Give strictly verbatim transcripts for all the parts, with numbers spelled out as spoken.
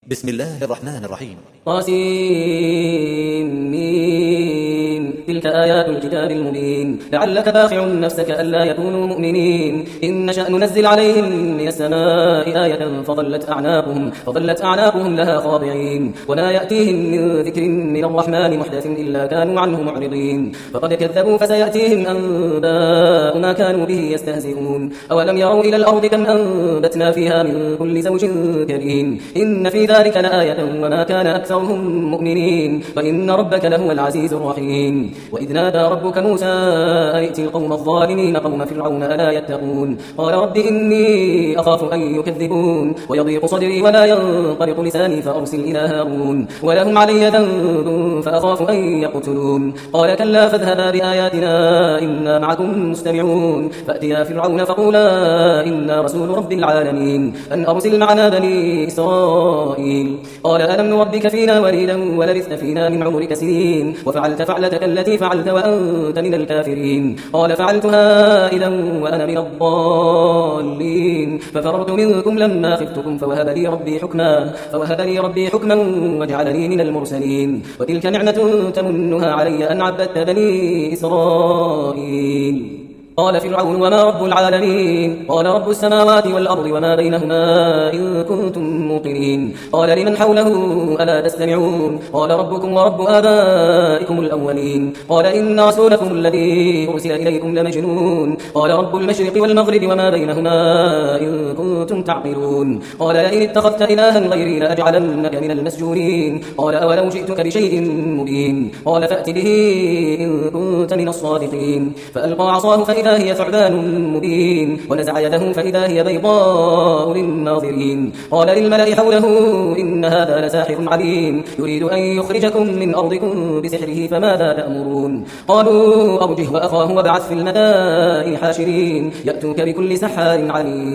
بسم الله الرحمن الرحيم. طاسين تلك آيات الكتاب المبين لعلك باخع نفسك ألا يكونوا مؤمنين إن نشأ ننزل عليهم من السماء آية فظلت أعناقهم, فظلت أعناقهم لها خاضعين ولا يأتيهم من ذكر من الرحمن محدث إلا كانوا عنه معرضين فقد كذبوا فسيأتيهم أنباء ما كانوا به يستهزئون أولم يروا إلى الأرض كم أنبتنا فيها من كل زوج كريم إن في ذلك لآية وما كان أكثرهم مؤمنين وإن ربك لهو العزيز الرحيم وإذ نادى ربك موسى أن ائت القوم الظالمين قوم فرعون ألا يتقون قال رب إني أخاف أن يكذبون ويضيق صدري ولا ينطلق لساني فأرسل إلى هارون ولهم علي ذنب فأخاف أن يقتلون قال كلا فاذهبا بآياتنا إنا معكم مستمعون فأتيا فرعون فقولا إنا رسول رب العالمين أن أرسل معنا بني إسرائيل قال ألم نربك فينا وليدا ولبثت فينا من عمرك سنين وفعلت فعلتك التي فعلت وأنت من الكافرين قال فعلتها إذا وأنا من الضالين ففررت منكم لما خفتكم فوهب لي ربي حكما فوهب لي ربي حكما وجعلني من المرسلين وتلك نعمة تمنها علي أن عبدت بني إسرائيل قال فرعون وما رب العالمين قال رب السماوات والأرض وما بينهما إن كنتم موقنين قال لمن حوله ألا تستمعون قال ربكم ورب آبائكم الأولين قال إن رسولكم الذي أرسل إليكم لمجنون قال رب المشرق والمغرب وما بينهما إن كنتم تعقلون قال لئن اتخذت إلها غيري لأجعلنك من المسجونين قال أولو جئتك بشيء مبين قال فأت به إن كنت من الصادقين فألقى عصاه فإذا هي ثعبان مبين ونزع يده فإذا هي بيضاء للناظرين قال للملأ حوله إن هذا لساحر عليم يريد أن يخرجكم من أرضكم بسحره فماذا تأمرون قالوا أرجه وأخاه وابعث في المدائن حاشرين يأتوك بكل سحار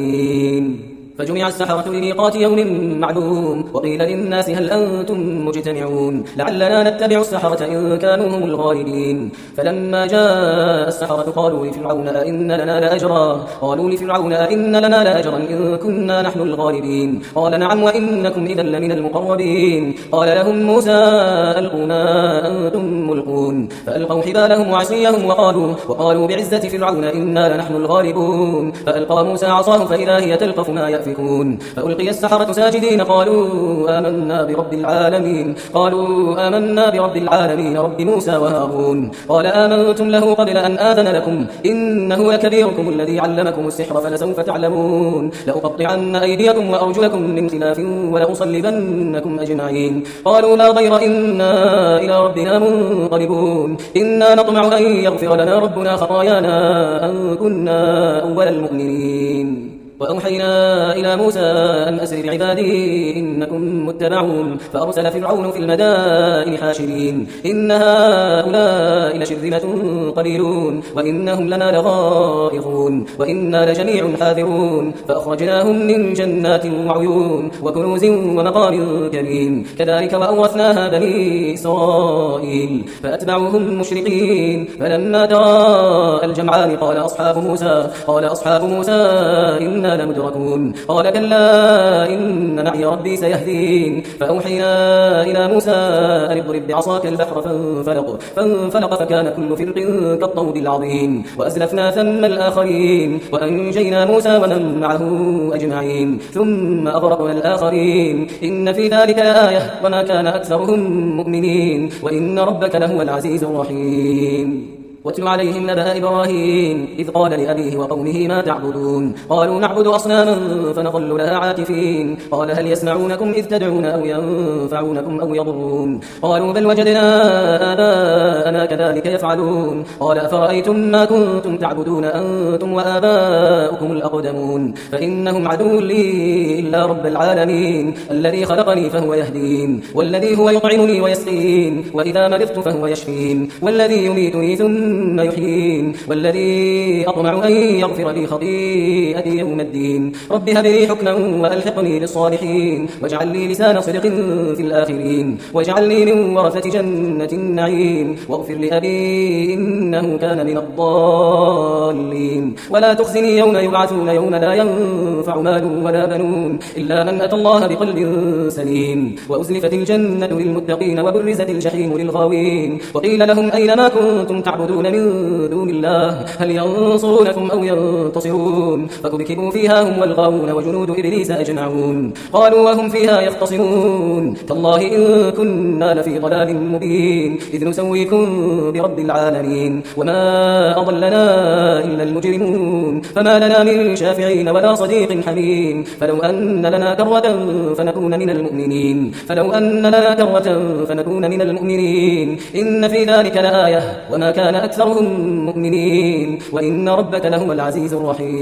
عليم فجمع السحرة لميقات يوم معلوم وقيل للناس هل أنتم مجتمعون لعلنا نتبع السحرة إن كانوا هم الغالبين فلما جاء السحرة قالوا لفرعون أئن لنا لأجرا قالوا لفرعون أئن لنا لأجرا إن كنا نحن الغالبين قال نعم وإنكم إذا لمن المقربين قال لهم موسى ألقوا ما أنتم ملقون فألقوا حبالهم وعصيهم وقالوا, وقالوا بعزة فرعون إنا لنحن الغالبون فألقى موسى عصاه فإذا هي تلقف ما يأفكون فألقي السحرة ساجدين قالوا آمنا برب العالمين قالوا آمنا برب العالمين رب موسى وهارون قال آمنتم له قبل أن آذن لكم إنه لكبيركم الذي علمكم السحر فلسوف تعلمون لأقطعن أيديكم وأرجلكم من خلاف ولأصلبنكم أجمعين قالوا لا ضير إنا إلى ربنا منقلبون إنا نطمع أن يغفر لنا ربنا خطايانا أن كنا أول المؤمنين وأوحينا إلى موسى أن أسر بعبادي إنكم متبعون فأرسل فرعون في المدائن حاشرين إن هؤلاء لشرذمة قليلون وإنهم لنا لغائظون وإنا لجميع حاذرون فأخرجناهم من جنات وعيون وكنوز ومقام كريم كذلك وأورثناها بني إسرائيل فأتبعوهم مشرقين فلما تراءى الجمعان قال أصحاب موسى قال أصحاب موسى إن لمدركون قال كلا إن معي ربي سيهدين فأوحينا إلى موسى أن اضرب بعصاك البحر فانفلق فانفلق فكان كل فرق كالطود العظيم وأزلفنا ثم الآخرين وأنجينا موسى ومن معه أجمعين ثم أغرقنا الآخرين إن في ذلك لآية وما كان أكثرهم مؤمنين وإن ربك لهو العزيز الرحيم واتل عليهم نبأ إبراهيم إذ قال لأبيه وقومه ما تعبدون قالوا نعبد أصناما فنظل لها عاكفين قال هل يسمعونكم إذ تدعون أو ينفعونكم أو يضرون قالوا بل وجدنا آباءنا كذلك يفعلون قال أفرأيتم ما كنتم تعبدون أنتم وآباؤكم الأقدمون فإنهم عدو لي إلا رب العالمين الذي خلقني فهو يهدين والذي هو يطعمني ويسقين وإذا مرضت فهو يشفين والذي يميتني ثم ثم يحيين والذي أطمع أن يغفر لي خطيئتي يوم الدين رب هب لي حكما وألحقني بالصالحين واجعل لي لسان صدق في الآخرين واجعلني من ورثة جنة النعيم واغفر لأبي إنه كان من الضالين ولا تخزني يوم يبعثون يوم لا ينفع مال ولا بنون إلا من أتى الله بقلب سليم وأزلفت الجنة للمتقين وبرزت الجحيم للغاوين وقيل لهم أين ما كنتم تعبدون من دون الله هل ينصرونكم أو ينتصرون فكبكبوا فيها هم والغاوون وجنود إبليس أجمعون قالوا وهم فيها يختصمون تالله إن كنا لفي ضلال مبين إذ نسويكم برب العالمين وما أضلنا إلا المجرمون فما لنا من شافعين ولا صديق حميم فلو أن لنا كرة فنكون من المؤمنين فلو أن لنا كرة فنكون من المؤمنين إن في ذلك لآية وما كان أكثرهم مؤمنين وإن ربك لهو العزيز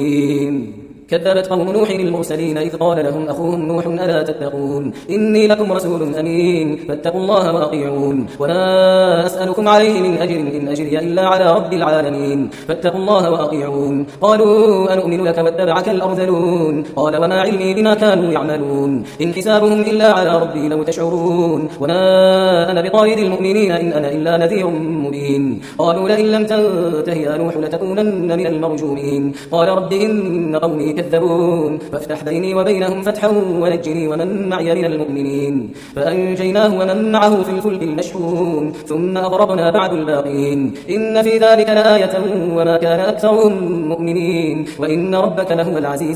الرحيم كذبت قوم نوح المرسلين إذ قال لهم أخوهم نوح ألا تتقون إني لكم رسول أمين فاتقوا الله وأطيعون ولا أسألكم عليه من أجر إن أجري إلا على رب العالمين فاتقوا الله وأطيعون قالوا أنؤمن لك واتبعك الأرذلون قال وما علمي بما كانوا يعملون إن حسابهم إلا على ربي لو تشعرون وما أنا بطارد المؤمنين إن أنا إلا نذير مبين قالوا لئن لم تنته يا نوح لتكونن من المرجومين قال رب إن قومي كذبون فافتح بيني وبينهم فتحا ونجني ومن معي من المؤمنين فأنجيناه ومن معه في الفلك المشحون ثم أغرقنا بعد الباقين إن في ذلك لآية وما كان أكثرهم مؤمنين وإن ربك لهو العزيز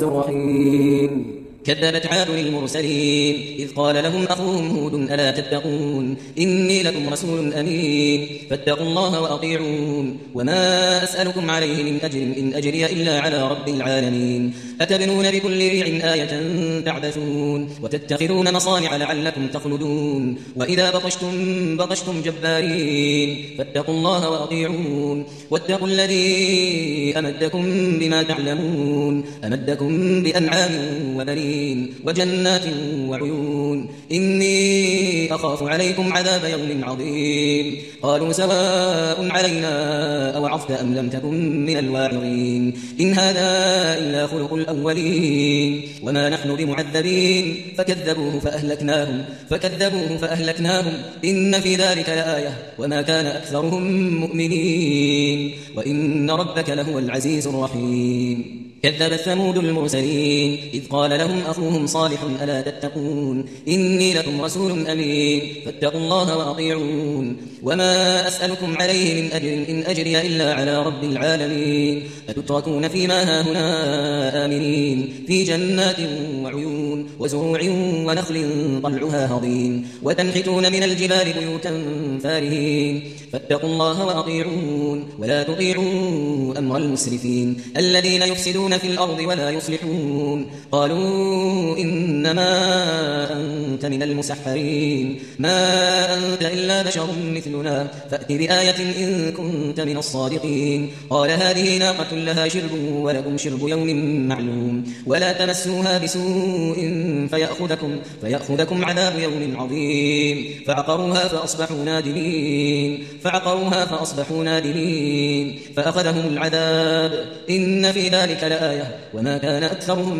الرحيم كذبت عاد المرسلين إذ قال لهم أخوهم هود ألا تتقون إني لكم رسول أمين فاتقوا الله وأطيعون وما أسألكم عليه من أجر إن أجري إلا على رب العالمين أتبنون بكل ريع آية تعبثون وتتخذون مصانع لعلكم تخلدون وإذا بطشتم بطشتم جبارين فاتقوا الله وأطيعون واتقوا الذي أمدكم بما تعلمون أمدكم بأنعام وبنين وجنات وعيون إني أخاف عليكم عذاب يوم عظيم قالوا سواء علينا أوعظت أم لم تكن من الواعظين إن هذا إلا خلق الأولين وما نحن بمعذبين فكذبوه فأهلكناهم فكذبوه فأهلكناهم إن في ذلك لآية وما كان أكثرهم مؤمنين وإن ربك لهو العزيز الرحيم كذبت ثمود المرسلين إذ قال لهم أخوهم صالح ألا تتقون إني لكم رسول أمين فاتقوا الله وأطيعون وما أسألكم عليه من أجر إن أجري إلا على رب العالمين أتتركون فيما هاهنا آمنين في جنات وعيون وزروع ونخل طلعها هضيم وتنحتون من الجبال بيوتا فارهين فاتقوا الله وأطيعون ولا تطيعوا أمر المسرفين الذين يفسدون في الأرض ولا يصلحون قالوا إنما أنت من المسحرين ما أنت إلا بشر مثلنا فأت بآية إن كنت من الصادقين قال هذه ناقة لها شرب ولكم شرب يوم معلوم ولا تمسوها بسوء فيأخذكم, فيأخذكم عذاب يوم عظيم فعقروها فأصبحوا نادمين فعقروها فأصبحوا نادمين فأخذهم العذاب إن في ذلك لآية وما كان أكثرهم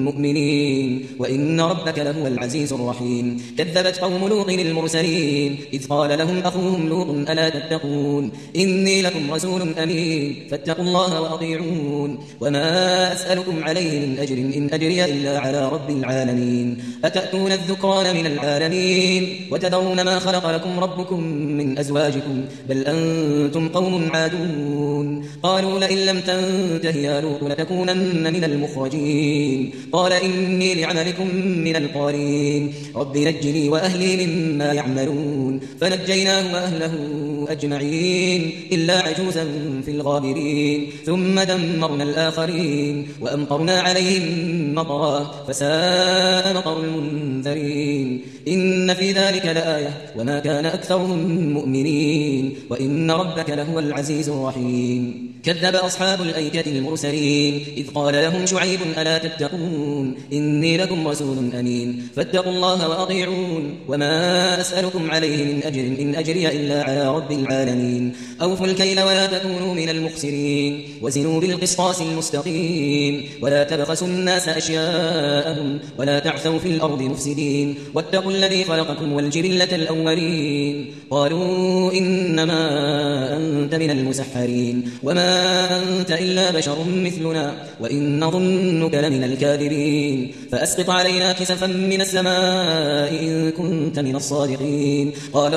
مؤمنين وإن ربك لهو العزيز الرحيم كذبت قوم لوط المرسلين إذ قال لهم أخوهم لوط ألا تتقون إني لكم رسول أمين فاتقوا الله وأطيعون وما أسألكم عليه من أجر إن أجري إلا على رب العالمين أتأتون الذكران من العالمين وتذرون ما خلق لكم ربكم من أزواجكم بل أنتم قوم عادون قالوا لئن لم تنته يا لوط لتكونن من المخرجين قال إني لعملكم من القالين رب نجني وأهلي مما يعملون فنجيناه وأهله أجمعين إلا عجوزا في الغابرين ثم دمرنا الآخرين وأمطرنا عليهم مطرا فساء مطر المنذرين إن في ذلك لآية وما كان أكثرهم مؤمنين وإن ربك لهو العزيز الرحيم كذب أصحاب الأيكة المرسلين إذ قال لهم شعيب ألا تتقون إني لكم رسول أمين فاتقوا الله وأطيعون وما أسألكم عليه من أجر إن أجري إلا على رب العالمين أوفوا الكيل ولا تكونوا من المخسرين وزنوا بالقسطاس المستقيم ولا تبخسوا الناس أشياءهم ولا تعثوا في الأرض مفسدين واتقوا الذي خلقكم والجبلة الأولين قالوا إنما أنت من المسحرين وما أنت إلا بشر مثلنا وإن نظنك لمن الكاذبين فأسقط علينا كسفا من السماء إن كنت من الصادقين قال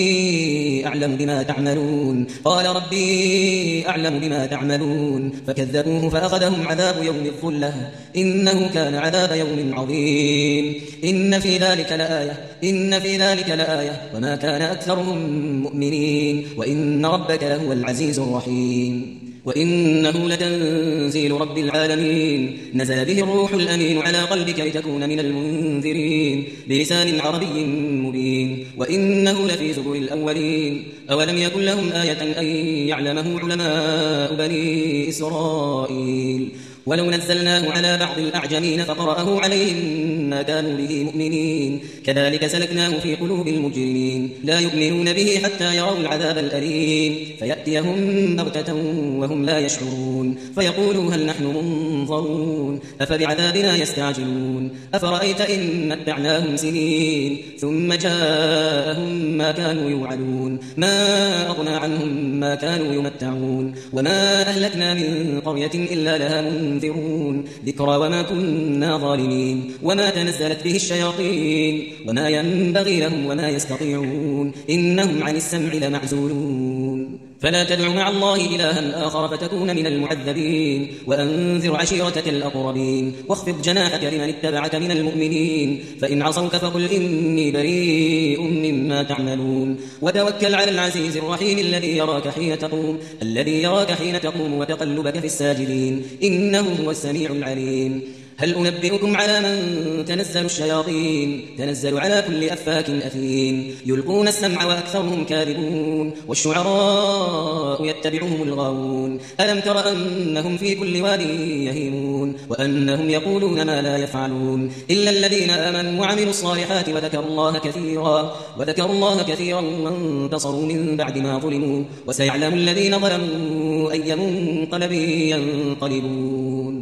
ربي أعلم بما تعملون قال ربي أعلم بما تعملون فكذبوه فأخذهم عذاب يوم الظلة إنه كان عذاب يوم عظيم إن في ذلك لآية إن في ذلك لآية وما كان أكثرهم مؤمنين وإن ربك لهو العزيز الرحيم وإنه لتنزيل رب العالمين نزل به الروح الأمين على قلبك لتكون من المنذرين بلسان عربي مبين وإنه لفي زبر الأولين أولم يكن لهم آية أن يعلمه علماء بني إسرائيل ولو نزلناه على بعض الأعجمين فقرأه عليهم ما كانوا به مؤمنين كذلك سلكناه في قلوب المجرمين لا يؤمنون به حتى يروا العذاب الأليم فيأتيهم بغتة وهم لا يشعرون فيقولوا هل نحن منظرون أفبعذابنا يستعجلون أفرأيت إن متعناهم سنين ثم جاءهم ما كانوا يوعدون ما أغنى عنهم ما كانوا يمتعون وما أهلكنا من قرية إلا لها منذرون ذكرى وما كنا ظالمين وما تنزلت به الشياطين وما ينبغي لهم وما يستطيعون إنهم عن السمع لمعزولون فلا تدع مع الله إلها آخر فتكون من المعذبين وأنذر عشيرتك الأقربين واخفض جناحك لمن اتبعك من المؤمنين فإن عصوك فقل إني بريء مما تعملون وتوكل على العزيز الرحيم الذي يراك حين تقوم الذي يراك حين تقوم وتقلبك في الساجدين إنه هو السميع العليم هل أنبئكم على من تنزل الشياطين تنزل على كل أفاك أثيم يلقون السمع وأكثرهم كاذبون والشعراء يتبعهم الغاوون ألم تر أنهم في كل واد يهيمون وأنهم يقولون ما لا يفعلون إلا الذين آمنوا وعملوا الصالحات وذكروا الله كثيرا وذكروا الله كثيرا وانتصروا من بعد ما ظلموا وسيعلم الذين ظلموا أي منقلب ينقلبون